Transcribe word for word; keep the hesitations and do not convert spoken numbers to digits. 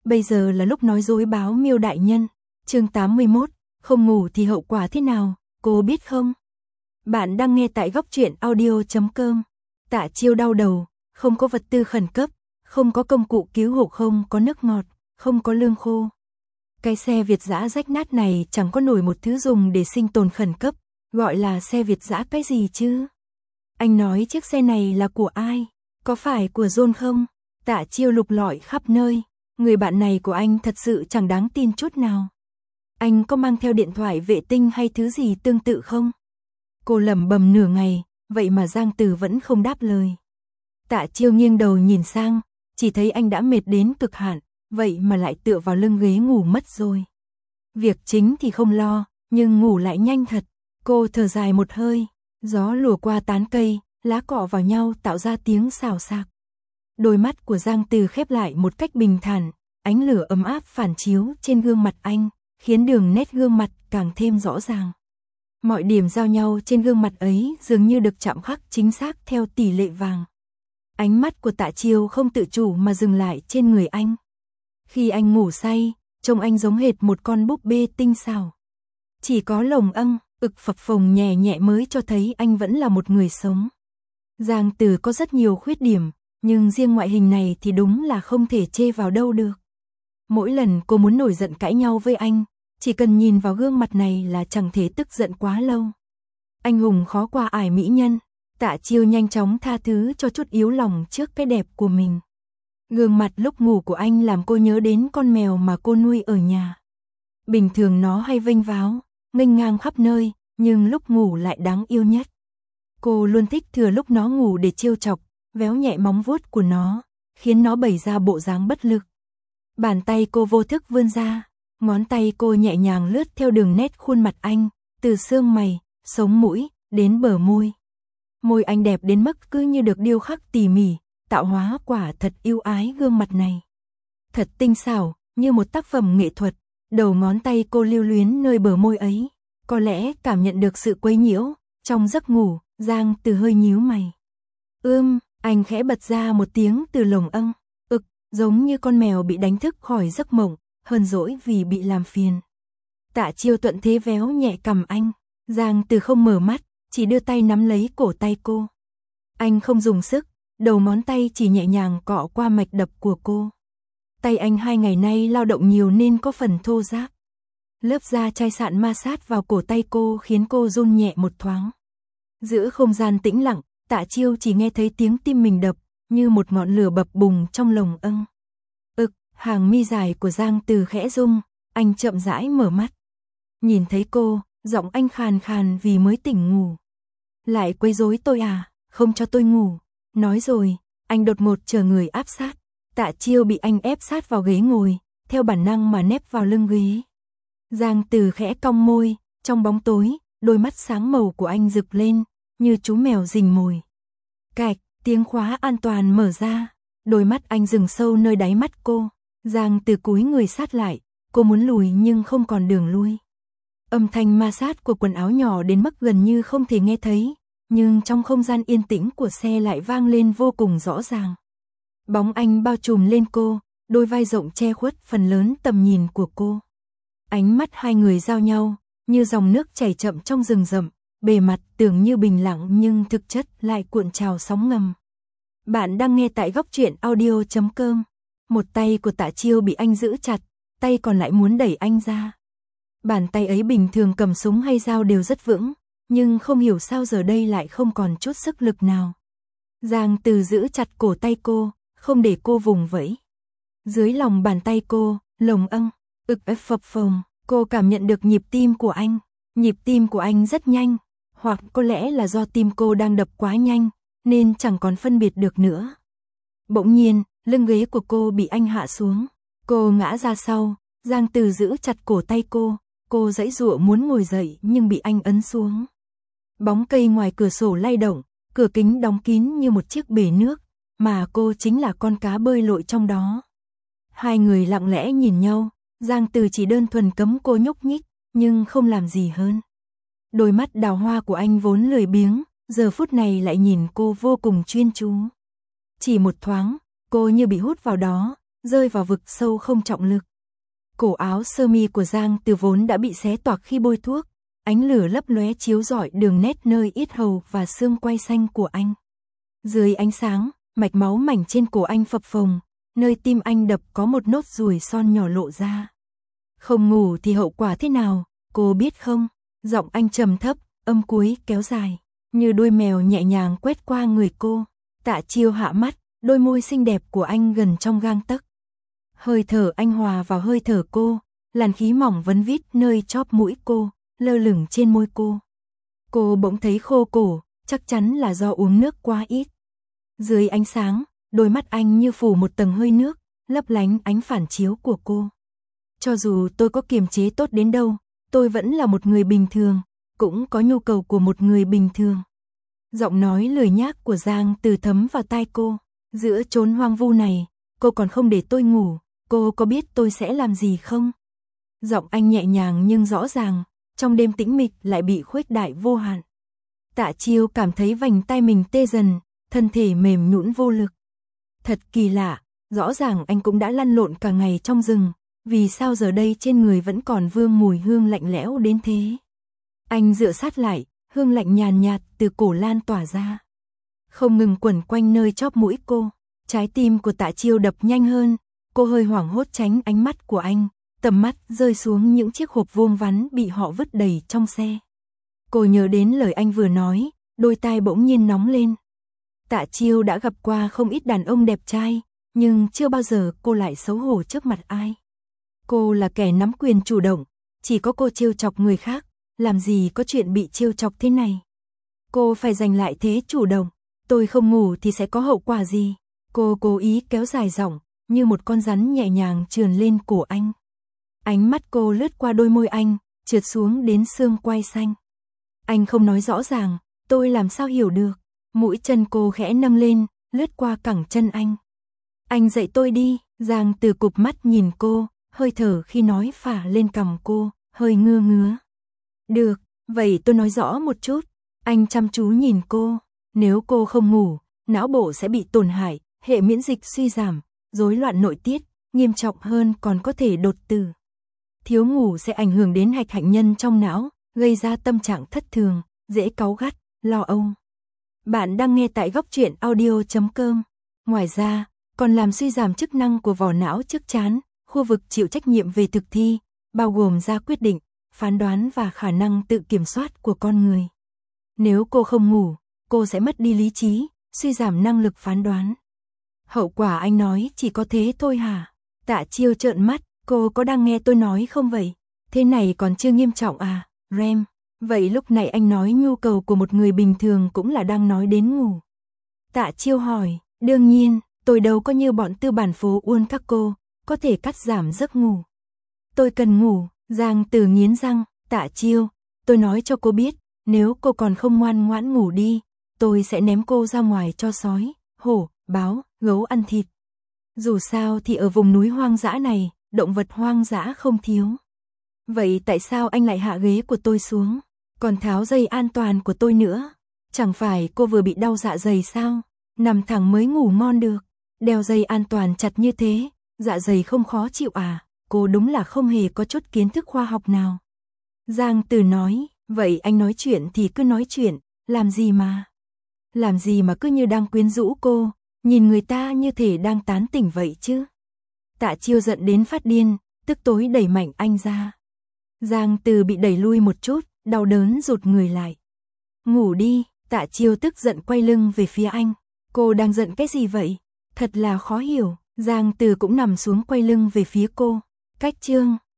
Bây giờ là lúc nói dối báo Miêu đại nhân. Chương tám mươi mốt, không ngủ thì hậu quả thế nào, cô biết không? Bạn đang nghe tại góc truyện audio chấm com. Tạ Chiêu đau đầu, không có vật tư khẩn cấp, không có công cụ cứu hộ, không có nước ngọt, không có lương khô. Cái xe Việt dã rách nát này chẳng có nổi một thứ dùng để sinh tồn khẩn cấp, gọi là xe Việt dã cái gì chứ? Anh nói chiếc xe này là của ai? Có phải của John không? Tạ Chiêu lục lọi khắp nơi, người bạn này của anh thật sự chẳng đáng tin chút nào. Anh có mang theo điện thoại vệ tinh hay thứ gì tương tự không? Cô lẩm bẩm nửa ngày, vậy mà Giang Từ vẫn không đáp lời. Tạ Chiêu nghiêng đầu nhìn sang, chỉ thấy anh đã mệt đến cực hạn, vậy mà lại tựa vào lưng ghế ngủ mất rồi. Việc chính thì không lo, nhưng ngủ lại nhanh thật. Cô thở dài một hơi, gió lùa qua tán cây, lá cọ vào nhau tạo ra tiếng xào xạc. Đôi mắt của Giang Từ khép lại một cách bình thản, ánh lửa ấm áp phản chiếu trên gương mặt anh, khiến đường nét gương mặt càng thêm rõ ràng. Mọi điểm giao nhau trên gương mặt ấy dường như được chạm khắc chính xác theo tỷ lệ vàng. Ánh mắt của Tạ Chiêu không tự chủ mà dừng lại trên người anh. Khi anh ngủ say, trông anh giống hệt một con búp bê tinh xảo. Chỉ có lồng âng, ực phập phồng nhẹ nhẹ mới cho thấy anh vẫn là một người sống. Giang Từ có rất nhiều khuyết điểm, nhưng riêng ngoại hình này thì đúng là không thể chê vào đâu được. Mỗi lần cô muốn nổi giận cãi nhau với anh, chỉ cần nhìn vào gương mặt này là chẳng thể tức giận quá lâu. Anh hùng khó qua ải mỹ nhân, Tạ Chiêu nhanh chóng tha thứ cho chút yếu lòng trước cái đẹp của mình. Gương mặt lúc ngủ của anh làm cô nhớ đến con mèo mà cô nuôi ở nhà. Bình thường nó hay vênh váo, nghênh ngang khắp nơi, nhưng lúc ngủ lại đáng yêu nhất. Cô luôn thích thừa lúc nó ngủ để trêu chọc, véo nhẹ móng vuốt của nó, khiến nó bày ra bộ dáng bất lực. Bàn tay cô vô thức vươn ra, ngón tay cô nhẹ nhàng lướt theo đường nét khuôn mặt anh, từ xương mày, sống mũi, đến bờ môi. Môi anh đẹp đến mức cứ như được điêu khắc tỉ mỉ, tạo hóa quả thật yêu ái gương mặt này. Thật tinh xảo, như một tác phẩm nghệ thuật, đầu ngón tay cô lưu luyến nơi bờ môi ấy. Có lẽ cảm nhận được sự quấy nhiễu, trong giấc ngủ, Giang Từ hơi nhíu mày. Ưm, anh khẽ bật ra một tiếng từ lồng âng, ực, giống như con mèo bị đánh thức khỏi giấc mộng, hờn dỗi vì bị làm phiền. Tạ Chiêu thuận thế véo nhẹ cằm anh, Giang Từ không mở mắt, chỉ đưa tay nắm lấy cổ tay cô. Anh không dùng sức, đầu ngón tay chỉ nhẹ nhàng cọ qua mạch đập của cô. Tay anh hai ngày nay lao động nhiều nên có phần thô ráp. Lớp da chai sạn ma sát vào cổ tay cô khiến cô run nhẹ một thoáng. Giữa không gian tĩnh lặng, Tạ Chiêu chỉ nghe thấy tiếng tim mình đập, như một ngọn lửa bập bùng trong lồng âng. Ực, hàng mi dài của Giang Từ khẽ rung, anh chậm rãi mở mắt. Nhìn thấy cô, giọng anh khàn khàn vì mới tỉnh ngủ. Lại quấy rối tôi à, không cho tôi ngủ. Nói rồi, anh đột ngột chờ người áp sát. Tạ Chiêu bị anh ép sát vào ghế ngồi, theo bản năng mà nép vào lưng ghế. Giang Từ khẽ cong môi, trong bóng tối, đôi mắt sáng màu của anh rực lên, như chú mèo rình mồi. Cạch, tiếng khóa an toàn mở ra, đôi mắt anh dừng sâu nơi đáy mắt cô. Giang Từ cúi người sát lại, cô muốn lùi nhưng không còn đường lui. Âm thanh ma sát của quần áo nhỏ đến mức gần như không thể nghe thấy, nhưng trong không gian yên tĩnh của xe lại vang lên vô cùng rõ ràng. Bóng anh bao trùm lên cô, đôi vai rộng che khuất phần lớn tầm nhìn của cô. Ánh mắt hai người giao nhau, như dòng nước chảy chậm trong rừng rậm, bề mặt tưởng như bình lặng nhưng thực chất lại cuộn trào sóng ngầm. Bạn đang nghe tại góc truyện audio chấm com. Một tay của Tạ Chiêu bị anh giữ chặt, tay còn lại muốn đẩy anh ra. Bàn tay ấy bình thường cầm súng hay dao đều rất vững, nhưng không hiểu sao giờ đây lại không còn chút sức lực nào. Giang Từ giữ chặt cổ tay cô, không để cô vùng vẫy. Dưới lòng bàn tay cô, lồng âng, ực ép phập phồng, cô cảm nhận được nhịp tim của anh. Nhịp tim của anh rất nhanh, hoặc có lẽ là do tim cô đang đập quá nhanh, nên chẳng còn phân biệt được nữa. Bỗng nhiên, lưng ghế của cô bị anh hạ xuống. Cô ngã ra sau, Giang Từ giữ chặt cổ tay cô, cô giãy giụa muốn ngồi dậy nhưng bị anh ấn xuống. Bóng cây ngoài cửa sổ lay động, cửa kính đóng kín như một chiếc bể nước, mà cô chính là con cá bơi lội trong đó. Hai người lặng lẽ nhìn nhau, Giang Từ chỉ đơn thuần cấm cô nhúc nhích, nhưng không làm gì hơn. Đôi mắt đào hoa của anh vốn lười biếng, giờ phút này lại nhìn cô vô cùng chuyên chú. Chỉ một thoáng, cô như bị hút vào đó, rơi vào vực sâu không trọng lực. Cổ áo sơ mi của Giang Từ vốn đã bị xé toạc khi bôi thuốc, ánh lửa lấp lóe chiếu rọi đường nét nơi yết hầu và xương quai xanh của anh. Dưới ánh sáng, mạch máu mảnh trên cổ anh phập phồng, nơi tim anh đập có một nốt ruồi son nhỏ lộ ra. Không ngủ thì hậu quả thế nào, cô biết không? Giọng anh trầm thấp, âm cuối kéo dài, như đuôi mèo nhẹ nhàng quét qua người cô. Tạ Chiêu hạ mắt, đôi môi xinh đẹp của anh gần trong gang tấc. Hơi thở anh hòa vào hơi thở cô, làn khí mỏng vấn vít nơi chóp mũi cô, lơ lửng trên môi cô. Cô bỗng thấy khô cổ, chắc chắn là do uống nước quá ít. Dưới ánh sáng, đôi mắt anh như phủ một tầng hơi nước, lấp lánh ánh phản chiếu của cô. Cho dù tôi có kiềm chế tốt đến đâu, tôi vẫn là một người bình thường, cũng có nhu cầu của một người bình thường. Giọng nói lười nhác của Giang Từ thấm vào tai cô. Giữa chốn hoang vu này, cô còn không để tôi ngủ, cô có biết tôi sẽ làm gì không? Giọng anh nhẹ nhàng nhưng rõ ràng, trong đêm tĩnh mịch lại bị khuếch đại vô hạn. Tạ Chiêu cảm thấy vành tay mình tê dần, thân thể mềm nhũn vô lực. Thật kỳ lạ, rõ ràng anh cũng đã lăn lộn cả ngày trong rừng, vì sao giờ đây trên người vẫn còn vương mùi hương lạnh lẽo đến thế? Anh dựa sát lại, hương lạnh nhàn nhạt từ cổ lan tỏa ra, không ngừng quẩn quanh nơi chóp mũi cô. Trái tim của Tạ Chiêu đập nhanh hơn, cô hơi hoảng hốt tránh ánh mắt của anh, tầm mắt rơi xuống những chiếc hộp vuông vắn bị họ vứt đầy trong xe. Cô nhớ đến lời anh vừa nói, đôi tai bỗng nhiên nóng lên. Tạ Chiêu đã gặp qua không ít đàn ông đẹp trai, nhưng chưa bao giờ cô lại xấu hổ trước mặt ai. Cô là kẻ nắm quyền chủ động, chỉ có cô trêu chọc người khác, làm gì có chuyện bị trêu chọc thế này. Cô phải giành lại thế chủ động, tôi không ngủ thì sẽ có hậu quả gì? Cô cố ý kéo dài giọng, như một con rắn nhẹ nhàng trườn lên cổ anh. Ánh mắt cô lướt qua đôi môi anh, trượt xuống đến xương quai xanh. Anh không nói rõ ràng, tôi làm sao hiểu được. Mũi chân cô khẽ nâng lên, lướt qua cẳng chân anh. Anh dạy tôi đi. Giang Từ cụp mắt nhìn cô, hơi thở khi nói phả lên cằm cô, hơi ngưa ngứa. Được, vậy tôi nói rõ một chút. Anh chăm chú nhìn cô. Nếu cô không ngủ, não bộ sẽ bị tổn hại, hệ miễn dịch suy giảm, rối loạn nội tiết, nghiêm trọng hơn còn có thể đột tử. Thiếu ngủ sẽ ảnh hưởng đến hạch hạnh nhân trong não, gây ra tâm trạng thất thường, dễ cáu gắt, lo âu. Bạn đang nghe tại góc truyện audio chấm com. Ngoài ra, còn làm suy giảm chức năng của vỏ não trước trán, khu vực chịu trách nhiệm về thực thi, bao gồm ra quyết định, phán đoán và khả năng tự kiểm soát của con người. Nếu cô không ngủ, cô sẽ mất đi lý trí, suy giảm năng lực phán đoán. Hậu quả anh nói chỉ có thế thôi hả? Tạ Chiêu trợn mắt, cô có đang nghe tôi nói không vậy? Thế này còn chưa nghiêm trọng à, Rem? Vậy lúc này anh nói nhu cầu của một người bình thường cũng là đang nói đến ngủ. Tạ Chiêu hỏi, đương nhiên, tôi đâu có như bọn tư bản phố uôn các cô, có thể cắt giảm giấc ngủ. Tôi cần ngủ. Giang Từ nghiến răng, Tạ Chiêu, tôi nói cho cô biết, nếu cô còn không ngoan ngoãn ngủ đi, tôi sẽ ném cô ra ngoài cho sói, hổ, báo, gấu ăn thịt. Dù sao thì ở vùng núi hoang dã này, động vật hoang dã không thiếu. Vậy tại sao anh lại hạ ghế của tôi xuống, còn tháo dây an toàn của tôi nữa? Chẳng phải cô vừa bị đau dạ dày sao? Nằm thẳng mới ngủ ngon được. Đeo dây an toàn chặt như thế, dạ dày không khó chịu à? Cô đúng là không hề có chút kiến thức khoa học nào. Giang Từ nói, vậy anh nói chuyện thì cứ nói chuyện, làm gì mà? Làm gì mà cứ như đang quyến rũ cô, nhìn người ta như thể đang tán tỉnh vậy chứ? Tạ Chiêu giận đến phát điên, tức tối đẩy mạnh anh ra. Giang Từ bị đẩy lui một chút, đau đớn rụt người lại. Ngủ đi. Tạ Chiêu tức giận quay lưng về phía anh. Cô đang giận cái gì vậy? Thật là khó hiểu. Giang Từ cũng nằm xuống quay lưng về phía cô. Cách chương